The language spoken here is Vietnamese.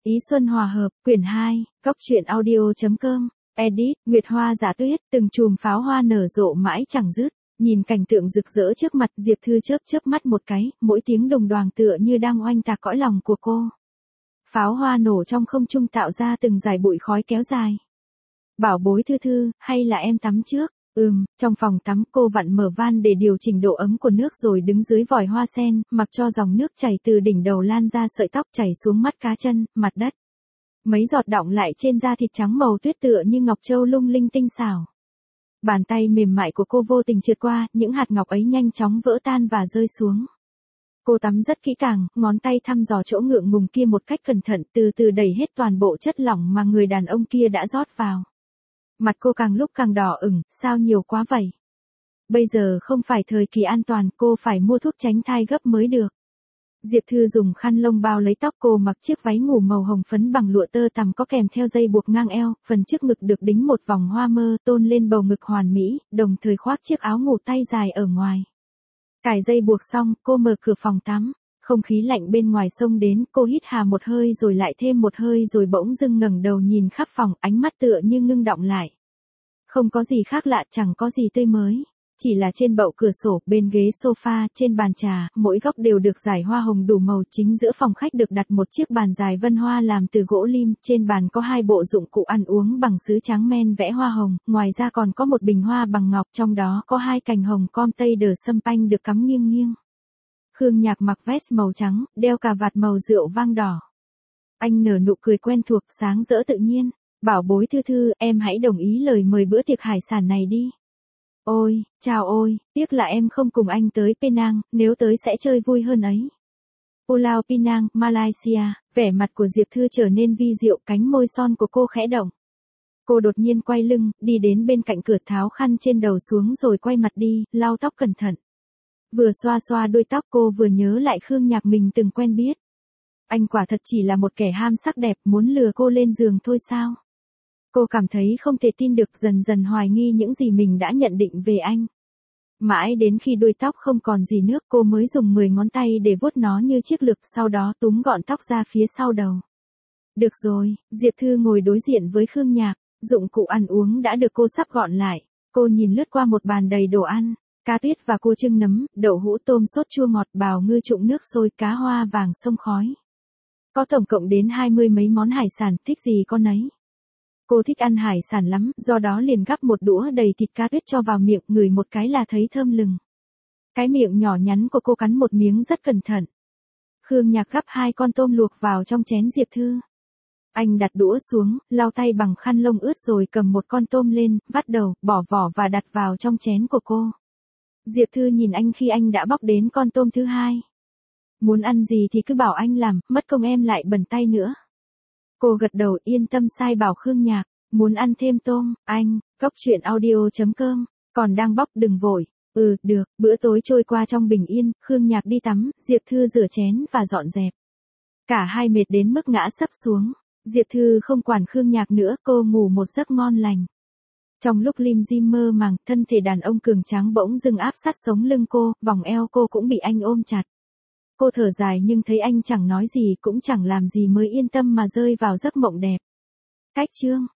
Ý Xuân Hòa Hợp, quyển 2, Cóc truyện audio.com, edit, Nguyệt Hoa Giả Tuyết, từng chùm pháo hoa nở rộ mãi chẳng dứt. Nhìn cảnh tượng rực rỡ trước mặt, Diệp Thư chớp chớp mắt một cái, mỗi tiếng đồng đoàng tựa như đang oanh tạc cõi lòng của cô. Pháo hoa nổ trong không trung tạo ra từng dải bụi khói kéo dài. Bảo bối Thư Thư, hay là em tắm trước? Trong phòng tắm cô vặn mở van để điều chỉnh độ ấm của nước rồi đứng dưới vòi hoa sen, mặc cho dòng nước chảy từ đỉnh đầu lan ra sợi tóc chảy xuống mắt cá chân, mặt đất. Mấy giọt đọng lại trên da thịt trắng màu tuyết tựa như ngọc châu lung linh tinh xảo. Bàn tay mềm mại của cô vô tình trượt qua, những hạt ngọc ấy nhanh chóng vỡ tan và rơi xuống. Cô tắm rất kỹ càng, ngón tay thăm dò chỗ ngượng ngùng kia một cách cẩn thận, từ từ đẩy hết toàn bộ chất lỏng mà người đàn ông kia đã rót vào. Mặt cô càng lúc càng đỏ ửng, sao nhiều quá vậy? Bây giờ không phải thời kỳ an toàn, cô phải mua thuốc tránh thai gấp mới được. Diệp Thư dùng khăn lông bao lấy tóc cô, mặc chiếc váy ngủ màu hồng phấn bằng lụa tơ tằm có kèm theo dây buộc ngang eo, phần trước ngực được đính một vòng hoa mơ tôn lên bầu ngực hoàn mỹ, đồng thời khoác chiếc áo ngủ tay dài ở ngoài. Cài dây buộc xong, cô mở cửa phòng tắm. Không khí lạnh bên ngoài xông đến, cô hít hà một hơi rồi lại thêm một hơi rồi bỗng dưng ngẩng đầu nhìn khắp phòng, ánh mắt tựa như ngưng đọng lại. Không có gì khác lạ, chẳng có gì tươi mới. Chỉ là trên bậu cửa sổ, bên ghế sofa, trên bàn trà, mỗi góc đều được dải hoa hồng đủ màu. Chính giữa phòng khách được đặt một chiếc bàn dài vân hoa làm từ gỗ lim, trên bàn có hai bộ dụng cụ ăn uống bằng sứ trắng men vẽ hoa hồng, ngoài ra còn có một bình hoa bằng ngọc, trong đó có hai cành hồng com tây đờ sâm panh được cắm nghiêng nghiêng. Khương Nhạc mặc vest màu trắng, đeo cà vạt màu rượu vang đỏ. Anh nở nụ cười quen thuộc, sáng rỡ tự nhiên. Bảo bối Thư Thư, em hãy đồng ý lời mời bữa tiệc hải sản này đi. Ôi, chào ôi, tiếc là em không cùng anh tới Penang, nếu tới sẽ chơi vui hơn ấy. Pulau Pinang, Malaysia, vẻ mặt của Diệp Thư trở nên vi diệu, cánh môi son của cô khẽ động. Cô đột nhiên quay lưng, đi đến bên cạnh cửa tháo khăn trên đầu xuống rồi quay mặt đi, lau tóc cẩn thận. Vừa xoa xoa đuôi tóc cô vừa nhớ lại Khương Nhạc mình từng quen biết. Anh quả thật chỉ là một kẻ ham sắc đẹp, muốn lừa cô lên giường thôi sao? Cô cảm thấy không thể tin được, dần dần hoài nghi những gì mình đã nhận định về anh. Mãi đến khi đuôi tóc không còn gì nước, cô mới dùng 10 ngón tay để vuốt nó như chiếc lược, sau đó túm gọn tóc ra phía sau đầu. Được rồi, Diệp Thư ngồi đối diện với Khương Nhạc, dụng cụ ăn uống đã được cô sắp gọn lại. Cô nhìn lướt qua một bàn đầy đồ ăn, cá tuyết và cua trưng nấm, đậu hũ tôm sốt chua ngọt, bào ngư trụng nước sôi, cá hoa vàng sông khói. Có tổng cộng đến 20 mấy món hải sản, thích gì con nấy. Cô thích ăn hải sản lắm, do đó liền gắp một đũa đầy thịt cá tuyết cho vào miệng, ngửi một cái là thấy thơm lừng. Cái miệng nhỏ nhắn của cô cắn một miếng rất cẩn thận. Khương Nhạc gắp 2 con tôm luộc vào trong chén Diệp Thư. Anh đặt đũa xuống, lau tay bằng khăn lông ướt rồi cầm một con tôm lên, vắt đầu, bỏ vỏ và đặt vào trong chén của cô. Diệp Thư nhìn anh khi anh đã bóc đến con tôm thứ 2. Muốn ăn gì thì cứ bảo anh làm, mất công em lại bẩn tay nữa. Cô gật đầu yên tâm sai bảo Khương Nhạc, muốn ăn thêm tôm, anh, Cóc truyện audio.com, còn đang bóc đừng vội. Được, bữa tối trôi qua trong bình yên, Khương Nhạc đi tắm, Diệp Thư rửa chén và dọn dẹp. Cả hai mệt đến mức ngã sấp xuống, Diệp Thư không quản Khương Nhạc nữa, cô ngủ một giấc ngon lành. Trong lúc lim dim mơ màng, thân thể đàn ông cường tráng bỗng dưng áp sát sống lưng cô, vòng eo cô cũng bị anh ôm chặt. Cô thở dài nhưng thấy anh chẳng nói gì cũng chẳng làm gì mới yên tâm mà rơi vào giấc mộng đẹp. Cách chương